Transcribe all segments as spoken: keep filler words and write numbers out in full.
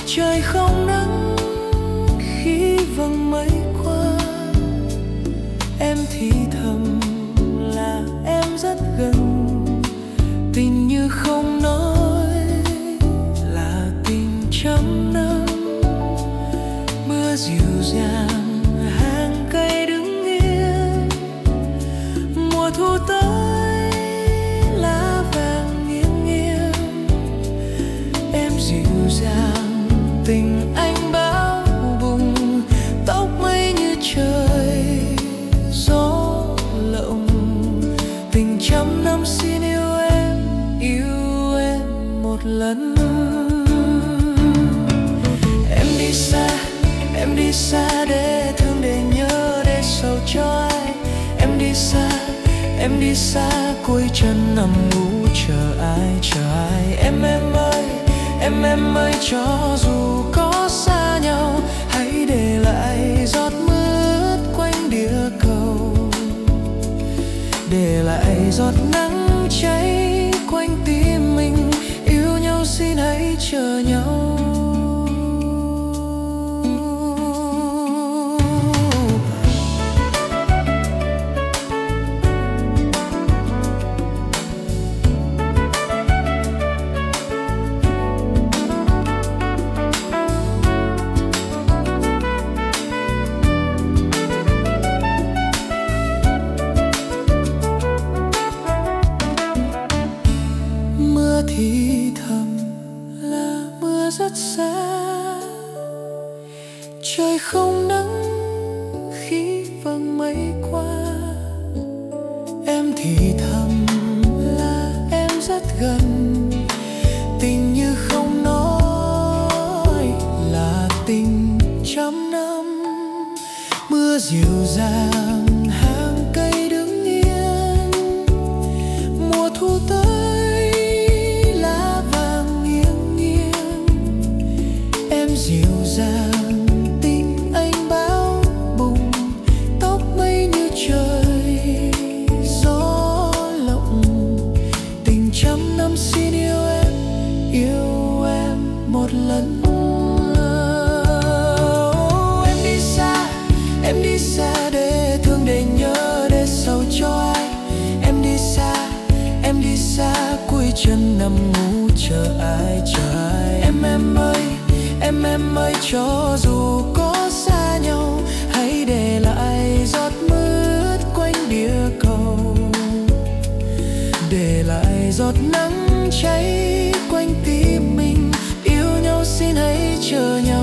Trời không nắng khi vầng mây qua, em thì thầm là em rất gần. Tình như không nói là tình trăm năm. Mưa dịu dàng hàng cây đứng yên, mùa thu tới lá vàng nghiêng nghiêng. Em dịu dàng tình anh bão bùng, tóc mây như trời gió lộng. Tình trăm năm xin yêu em, yêu em một lần. Em đi xa, em đi xa để thương, để nhớ, để sầu cho ai. Em đi xa, em đi xa cuối chân nằm ngủ chờ ai, chờ ai. Em em ơi, em em ơi, cho dù có xa nhau, hãy để lại giọt mưa ướt quanh địa cầu, để lại giọt nắng cháy quanh tim mình. Yêu nhau xin hãy chờ nhau. Thì thầm là mưa rất xa, trời không nắng khi vầng mây qua. Em thì thầm là em rất gần. Tình như không nói là tình trăm năm. Mưa dịu dàng hàng cây đứng yên, mùa thu tới dịu dàng tình anh bão bùng, tóc mây như trời gió lộng. Tình trăm năm xin yêu em, yêu em một lần. Em đi xa, em đi xa để thương, để nhớ, để sầu cho ai. Em đi xa, em đi xa cuối chân nằm ngủ chờ ai, chờ ai. Em em ơi, em em ơi, cho dù có xa nhau, hãy để lại giọt mưa ướt quanh địa cầu, để lại giọt nắng cháy quanh tim mình. Yêu nhau xin hãy chờ nhau.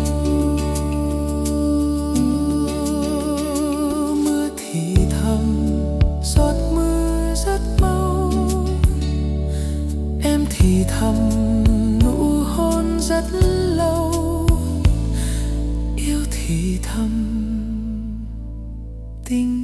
Mưa thì thầm, giọt mưa rất mau. Em thì thầm nụ hôn rất lâu. Yêu thì thầm tình